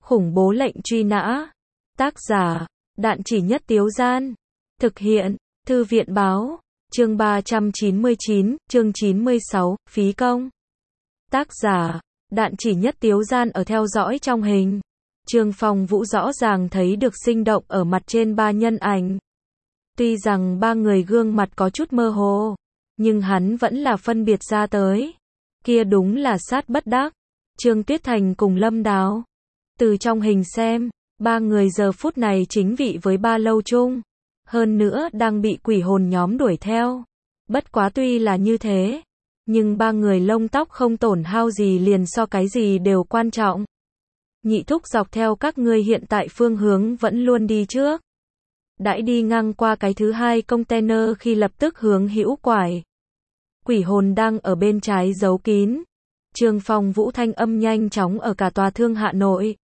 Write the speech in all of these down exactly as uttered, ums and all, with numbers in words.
Khủng bố lệnh truy nã. Tác giả, Đạn Chỉ Nhất Tiếu Gian. Thực hiện, Thư viện Báo. Chương ba trăm chín mươi chín, chương chín mươi sáu, phí công. Tác giả, Đạn Chỉ Nhất Tiếu Gian. Ở theo dõi trong hình, Trương Phong Vũ rõ ràng thấy được sinh động ở mặt trên ba nhân ảnh. Tuy rằng ba người gương mặt có chút mơ hồ, nhưng hắn vẫn là phân biệt ra tới. Kia đúng là sát bất đắc, Trương Tuyết Thành cùng Lâm Đào. Từ trong hình xem, ba người giờ phút này chính vị với ba lâu chung. Hơn nữa đang bị quỷ hồn nhóm đuổi theo. Bất quá tuy là như thế, nhưng ba người lông tóc không tổn hao gì liền so cái gì đều quan trọng. Nhị thúc dọc theo các ngươi hiện tại phương hướng vẫn luôn đi trước. Đãi đi ngang qua cái thứ hai container khi lập tức hướng hữu quải. Quỷ hồn đang ở bên trái giấu kín. Trương Phong Vũ thanh âm nhanh chóng ở cả tòa Thương Hạ Nội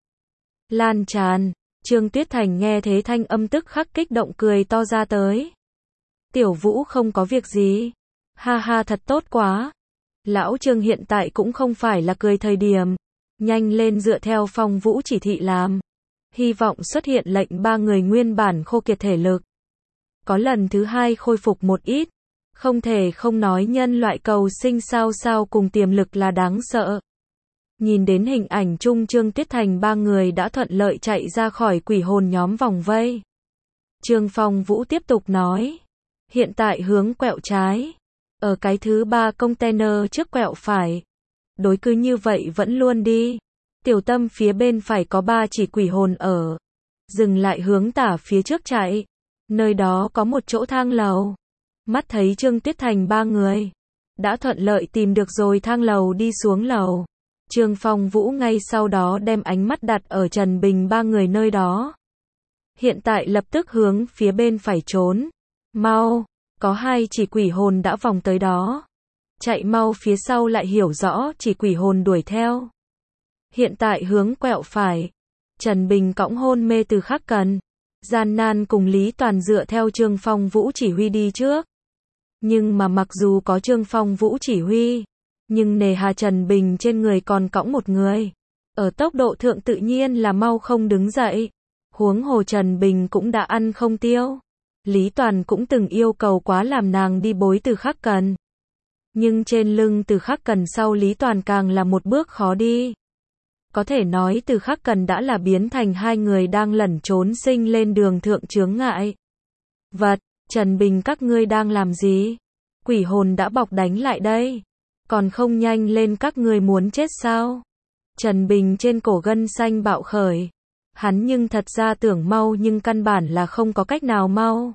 lan tràn. Trương Tuyết Thành nghe thế thanh âm tức khắc kích động cười to ra tới. Tiểu Vũ không có việc gì. Ha ha, thật tốt quá. Lão Trương hiện tại cũng không phải là cười thời điểm. Nhanh lên dựa theo Phong Vũ chỉ thị làm. Hy vọng xuất hiện lệnh ba người nguyên bản khô kiệt thể lực. Có lần thứ hai khôi phục một ít. Không thể không nói nhân loại cầu sinh sao sao cùng tiềm lực là đáng sợ. Nhìn đến hình ảnh chung Trương Tuyết Thành ba người đã thuận lợi chạy ra khỏi quỷ hồn nhóm vòng vây. Trương Phong Vũ tiếp tục nói. Hiện tại hướng quẹo trái. Ở cái thứ ba container trước quẹo phải. Đối cứ như vậy vẫn luôn đi. Tiểu tâm phía bên phải có ba chỉ quỷ hồn ở. Dừng lại hướng tả phía trước chạy. Nơi đó có một chỗ thang lầu. Mắt thấy Trương Tuyết Thành ba người đã thuận lợi tìm được rồi thang lầu đi xuống lầu. Trương Phong Vũ ngay sau đó đem ánh mắt đặt ở Trần Bình ba người nơi đó. Hiện tại lập tức hướng phía bên phải trốn. Mau, có hai chỉ quỷ hồn đã vòng tới đó. Chạy mau phía sau lại hiểu rõ chỉ quỷ hồn đuổi theo. Hiện tại hướng quẹo phải. Trần Bình cõng hôn mê Từ Khắc Cần. Gian nan cùng Lý Toàn dựa theo Trương Phong Vũ chỉ huy đi trước. Nhưng mà mặc dù có Trương Phong Vũ chỉ huy, nhưng nề hà Trần Bình trên người còn cõng một người. Ở tốc độ thượng tự nhiên là mau không đứng dậy. Huống hồ Trần Bình cũng đã ăn không tiêu. Lý Toàn cũng từng yêu cầu quá làm nàng đi bối Từ Khắc Cần. Nhưng trên lưng Từ Khắc Cần sau Lý Toàn càng là một bước khó đi. Có thể nói Từ Khắc Cần đã là biến thành hai người đang lẩn trốn sinh lên đường thượng chướng ngại. Vật, Trần Bình các ngươi đang làm gì? Quỷ hồn đã bọc đánh lại đây. Còn không nhanh lên, các ngươi muốn chết sao? Trần Bình trên cổ gân xanh bạo khởi. Hắn nhưng thật ra tưởng mau nhưng căn bản là không có cách nào mau.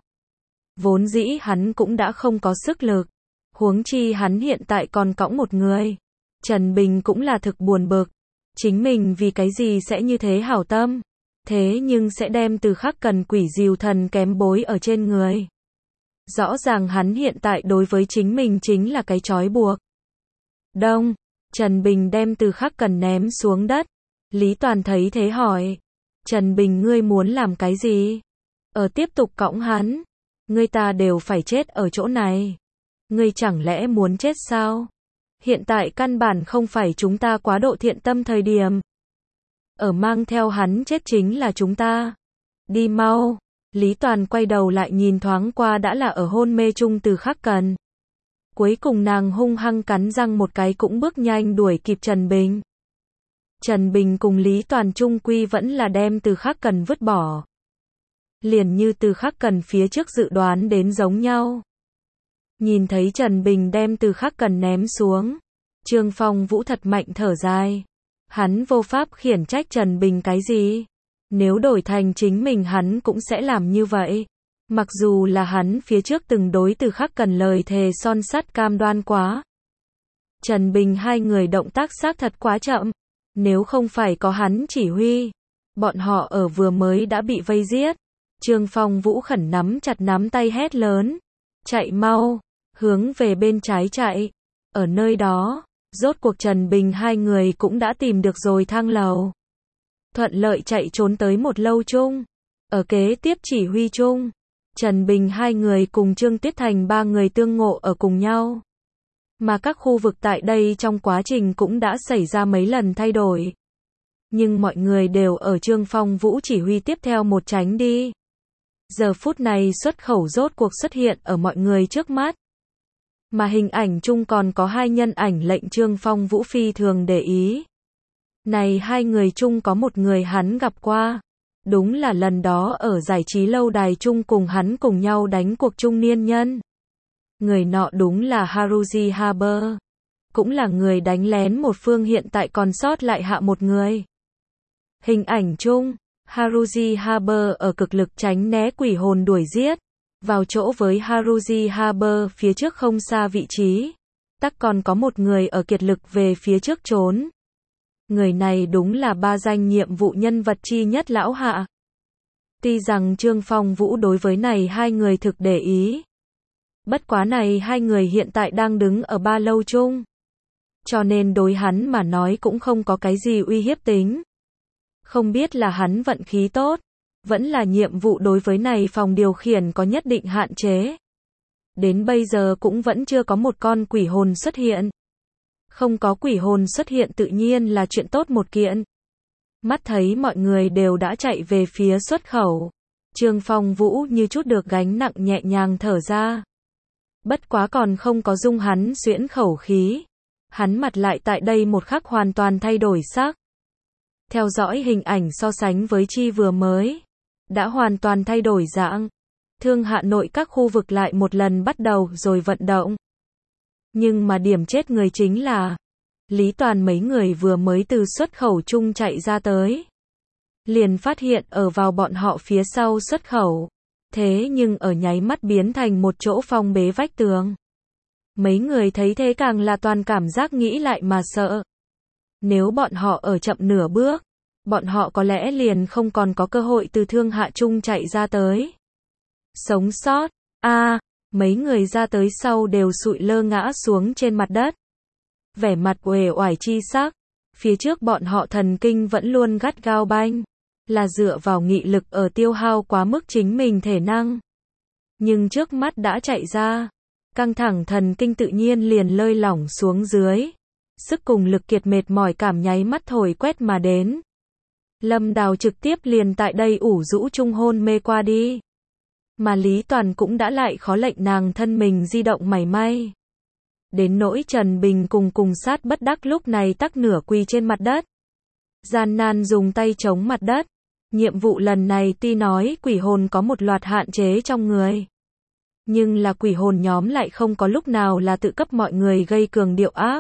Vốn dĩ hắn cũng đã không có sức lực. Huống chi hắn hiện tại còn cõng một người. Trần Bình cũng là thực buồn bực. Chính mình vì cái gì sẽ như thế hảo tâm. Thế nhưng sẽ đem Từ Khắc Cần quỷ diều thần kém bối ở trên người. Rõ ràng hắn hiện tại đối với chính mình chính là cái trói buộc. Đông, Trần Bình đem Từ Khắc Cần ném xuống đất. Lý Toàn thấy thế hỏi. Trần Bình, ngươi muốn làm cái gì? Ở tiếp tục cõng hắn. Ngươi ta đều phải chết ở chỗ này. Ngươi chẳng lẽ muốn chết sao? Hiện tại căn bản không phải chúng ta quá độ thiện tâm thời điểm. Ở mang theo hắn chết chính là chúng ta. Đi mau. Lý Toàn quay đầu lại nhìn thoáng qua đã là ở hôn mê chung Từ Khắc Cần. Cuối cùng nàng hung hăng cắn răng một cái cũng bước nhanh đuổi kịp Trần Bình. Trần Bình cùng Lý Toàn chung quy vẫn là đem Từ Khắc Cần vứt bỏ. Liền như Từ Khắc Cần phía trước dự đoán đến giống nhau. Nhìn thấy Trần Bình đem Từ Khắc Cần ném xuống. Trương Phong Vũ thật mạnh thở dài. Hắn vô pháp khiển trách Trần Bình cái gì. Nếu đổi thành chính mình hắn cũng sẽ làm như vậy. Mặc dù là hắn phía trước từng đối Từ Khắc Cần lời thề son sắt cam đoan quá. Trần Bình hai người động tác xác thật quá chậm. Nếu không phải có hắn chỉ huy, bọn họ ở vừa mới đã bị vây giết. Trương Phong Vũ khẩn nắm chặt nắm tay hét lớn. Chạy mau, hướng về bên trái chạy. Ở nơi đó, rốt cuộc Trần Bình hai người cũng đã tìm được rồi thang lầu. Thuận lợi chạy trốn tới một lâu chung. Ở kế tiếp chỉ huy chung, Trần Bình hai người cùng Trương Tuyết Thành ba người tương ngộ ở cùng nhau. Mà các khu vực tại đây trong quá trình cũng đã xảy ra mấy lần thay đổi. Nhưng mọi người đều ở Trương Phong Vũ chỉ huy tiếp theo một tránh đi. Giờ phút này xuất khẩu rốt cuộc xuất hiện ở mọi người trước mắt. Mà hình ảnh chung còn có hai nhân ảnh lệnh Trương Phong Vũ phi thường để ý. Này hai người chung có một người hắn gặp qua. Đúng là lần đó ở giải trí lâu đài chung cùng hắn cùng nhau đánh cuộc trung niên nhân. Người nọ đúng là Haruji Haber. Cũng là người đánh lén một phương hiện tại còn sót lại hạ một người. Hình ảnh chung, Haruji Haber ở cực lực tránh né quỷ hồn đuổi giết. Vào chỗ với Haruji Haber phía trước không xa vị trí. Tắc còn có một người ở kiệt lực về phía trước trốn. Người này đúng là ba danh nhiệm vụ nhân vật chi nhất lão hạ. Tuy rằng Trương Phong Vũ đối với này hai người thực để ý. Bất quá này hai người hiện tại đang đứng ở ba lâu chung. Cho nên đối hắn mà nói cũng không có cái gì uy hiếp tính. Không biết là hắn vận khí tốt, vẫn là nhiệm vụ đối với này phòng điều khiển có nhất định hạn chế. Đến bây giờ cũng vẫn chưa có một con quỷ hồn xuất hiện. Không có quỷ hồn xuất hiện tự nhiên là chuyện tốt một kiện. Mắt thấy mọi người đều đã chạy về phía xuất khẩu. Trương Phong Vũ như chút được gánh nặng nhẹ nhàng thở ra. Bất quá còn không có dung hắn xuyễn khẩu khí. Hắn mặt lại tại đây một khắc hoàn toàn thay đổi sắc. Theo dõi hình ảnh so sánh với chi vừa mới. Đã hoàn toàn thay đổi dạng. Thương Hạ nội các khu vực lại một lần bắt đầu rồi vận động. Nhưng mà điểm chết người chính là Lý Toàn mấy người vừa mới từ xuất khẩu chung chạy ra tới. Liền phát hiện ở vào bọn họ phía sau xuất khẩu. Thế nhưng ở nháy mắt biến thành một chỗ phong bế vách tường. Mấy người thấy thế càng là toàn cảm giác nghĩ lại mà sợ. Nếu bọn họ ở chậm nửa bước, bọn họ có lẽ liền không còn có cơ hội từ Thương Hạ chung chạy ra tới. Sống sót, a à, mấy người ra tới sau đều sụi lơ ngã xuống trên mặt đất. Vẻ mặt uể oải chi sắc, phía trước bọn họ thần kinh vẫn luôn gắt gao banh, là dựa vào nghị lực ở tiêu hao quá mức chính mình thể năng. Nhưng trước mắt đã chạy ra, căng thẳng thần kinh tự nhiên liền lơi lỏng xuống dưới. Sức cùng lực kiệt mệt mỏi cảm nháy mắt thổi quét mà đến. Lâm Đào trực tiếp liền tại đây ủ rũ chung hôn mê qua đi. Mà Lý Toàn cũng đã lại khó lệnh nàng thân mình di động mảy may. Đến nỗi Trần Bình cùng cùng sát bất đắc lúc này tắc nửa quỳ trên mặt đất. Gian nan dùng tay chống mặt đất. Nhiệm vụ lần này tuy nói quỷ hồn có một loạt hạn chế trong người. Nhưng là quỷ hồn nhóm lại không có lúc nào là tự cấp mọi người gây cường điệu áp.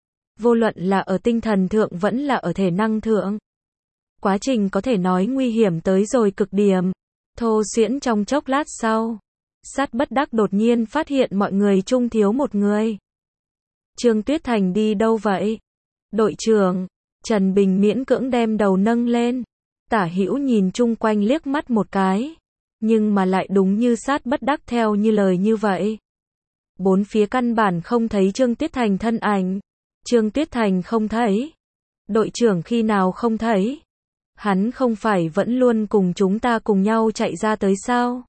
Vô luận là ở tinh thần thượng vẫn là ở thể năng thượng. Quá trình có thể nói nguy hiểm tới rồi cực điểm. Thô xuyễn trong chốc lát sau. Sát bất đắc đột nhiên phát hiện mọi người chung thiếu một người. Trương Tuyết Thành đi đâu vậy? Đội trưởng. Trần Bình miễn cưỡng đem đầu nâng lên. Tả Hữu nhìn chung quanh liếc mắt một cái. Nhưng mà lại đúng như sát bất đắc theo như lời như vậy. Bốn phía căn bản không thấy Trương Tuyết Thành thân ảnh. Trương Tuyết Thành không thấy. Đội trưởng khi nào không thấy? Hắn không phải vẫn luôn cùng chúng ta cùng nhau chạy ra tới sao?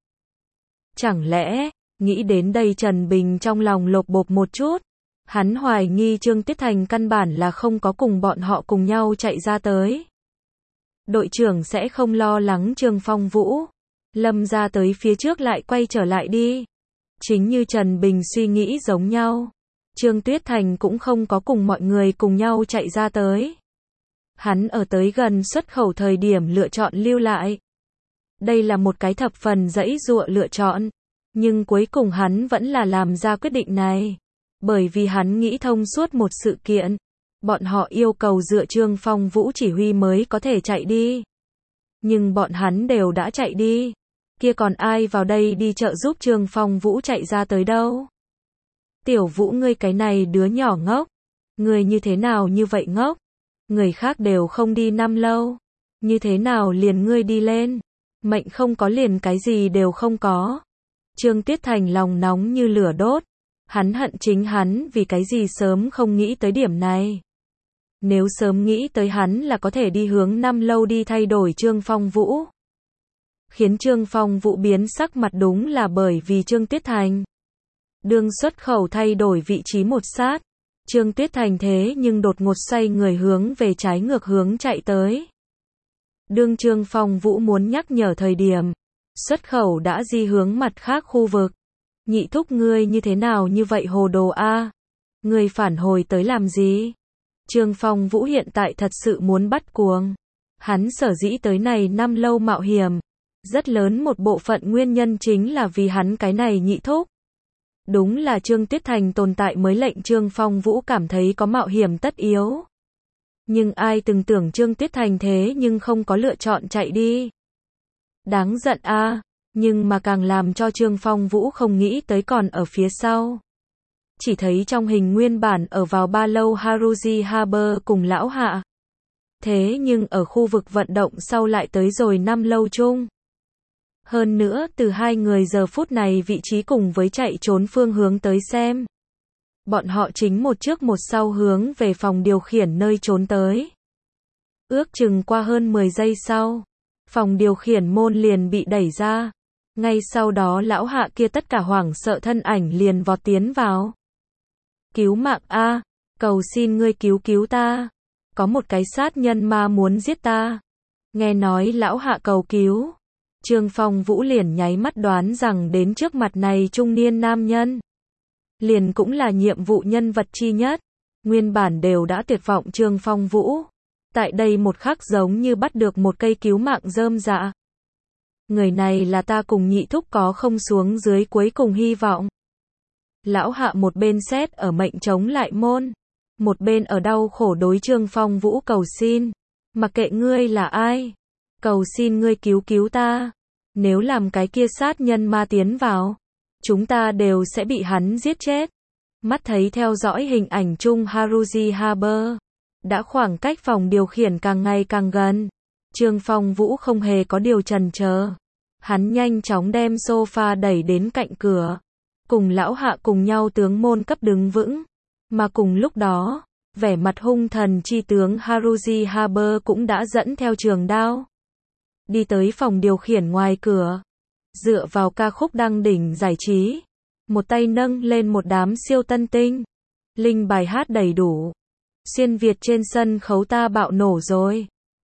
Chẳng lẽ, nghĩ đến đây Trần Bình trong lòng lột bột một chút. Hắn hoài nghi Trương Tuyết Thành căn bản là không có cùng bọn họ cùng nhau chạy ra tới. Đội trưởng sẽ không lo lắng Trương Phong Vũ. Lâm ra tới phía trước lại quay trở lại đi. Chính như Trần Bình suy nghĩ giống nhau. Trương Tuyết Thành cũng không có cùng mọi người cùng nhau chạy ra tới. Hắn ở tới gần xuất khẩu thời điểm lựa chọn lưu lại. Đây là một cái thập phần dãy dụa lựa chọn. Nhưng cuối cùng hắn vẫn là làm ra quyết định này. Bởi vì hắn nghĩ thông suốt một sự kiện. Bọn họ yêu cầu dựa Trương Phong Vũ chỉ huy mới có thể chạy đi. Nhưng bọn hắn đều đã chạy đi. Kia còn ai vào đây đi trợ giúp Trương Phong Vũ chạy ra tới đâu? Tiểu Vũ ngươi cái này đứa nhỏ ngốc. Ngươi như thế nào như vậy ngốc? Người khác đều không đi năm lâu. Như thế nào liền ngươi đi lên? Mệnh không có liền cái gì đều không có. Trương Tuyết Thành lòng nóng như lửa đốt. Hắn hận chính hắn vì cái gì sớm không nghĩ tới điểm này. Nếu sớm nghĩ tới hắn là có thể đi hướng năm lâu đi thay đổi Trương Phong Vũ. Khiến Trương Phong Vũ biến sắc mặt đúng là bởi vì Trương Tuyết Thành. Đương xuất khẩu thay đổi vị trí một sát. Trương Tuyết Thành thế nhưng đột ngột xoay người hướng về trái ngược hướng chạy tới. Đương Trương Phong Vũ muốn nhắc nhở thời điểm, xuất khẩu đã di hướng mặt khác khu vực. Nhị thúc ngươi như thế nào như vậy hồ đồ a? Ngươi phản hồi tới làm gì? Trương Phong Vũ hiện tại thật sự muốn bắt cuồng. Hắn sở dĩ tới này năm lâu mạo hiểm, rất lớn một bộ phận nguyên nhân chính là vì hắn cái này nhị thúc. Đúng là Trương Tuyết Thành tồn tại mới lệnh Trương Phong Vũ cảm thấy có mạo hiểm tất yếu. Nhưng ai từng tưởng Trương Tuyết Thành thế nhưng không có lựa chọn chạy đi. Đáng giận a, nhưng mà càng làm cho Trương Phong Vũ không nghĩ tới còn ở phía sau. Chỉ thấy trong hình nguyên bản ở vào ba lâu Haruji Harbor cùng lão hạ. Thế nhưng ở khu vực vận động sau lại tới rồi năm lâu chung. Hơn nữa từ hai người giờ phút này vị trí cùng với chạy trốn phương hướng tới xem. Bọn họ chính một trước một sau hướng về phòng điều khiển nơi trốn tới. Ước chừng qua hơn mười giây sau, phòng điều khiển môn liền bị đẩy ra. Ngay sau đó lão hạ kia tất cả hoảng sợ thân ảnh liền vọt tiến vào. Cứu mạng a, cầu xin ngươi cứu cứu ta. Có một cái sát nhân ma muốn giết ta. Nghe nói lão hạ cầu cứu. Trương Phong Vũ liền nháy mắt đoán rằng đến trước mặt này trung niên nam nhân. Liền cũng là nhiệm vụ nhân vật chi nhất. Nguyên bản đều đã tuyệt vọng Trương Phong Vũ. Tại đây một khắc giống như bắt được một cây cứu mạng rơm rạ. Người này là ta cùng nhị thúc có không xuống dưới cuối cùng hy vọng. Lão hạ một bên xét ở mệnh chống lại môn. Một bên ở đau khổ đối Trương Phong Vũ cầu xin. Mặc kệ ngươi là ai. Cầu xin ngươi cứu cứu ta. Nếu làm cái kia sát nhân ma tiến vào, chúng ta đều sẽ bị hắn giết chết. Mắt thấy theo dõi hình ảnh chung Haruji Harbor. Đã khoảng cách phòng điều khiển càng ngày càng gần. Trương Phong Vũ không hề có điều chần chờ. Hắn nhanh chóng đem sofa đẩy đến cạnh cửa. Cùng lão hạ cùng nhau tướng môn cấp đứng vững. Mà cùng lúc đó, vẻ mặt hung thần chi tướng Haruji Harbor cũng đã dẫn theo trường đao. Đi tới phòng điều khiển ngoài cửa. Dựa vào ca khúc đăng đỉnh giải trí. Một tay nâng lên một đám siêu tân tinh. Linh bài hát đầy đủ. Xuyên Việt trên sân khấu ta bạo nổ rồi.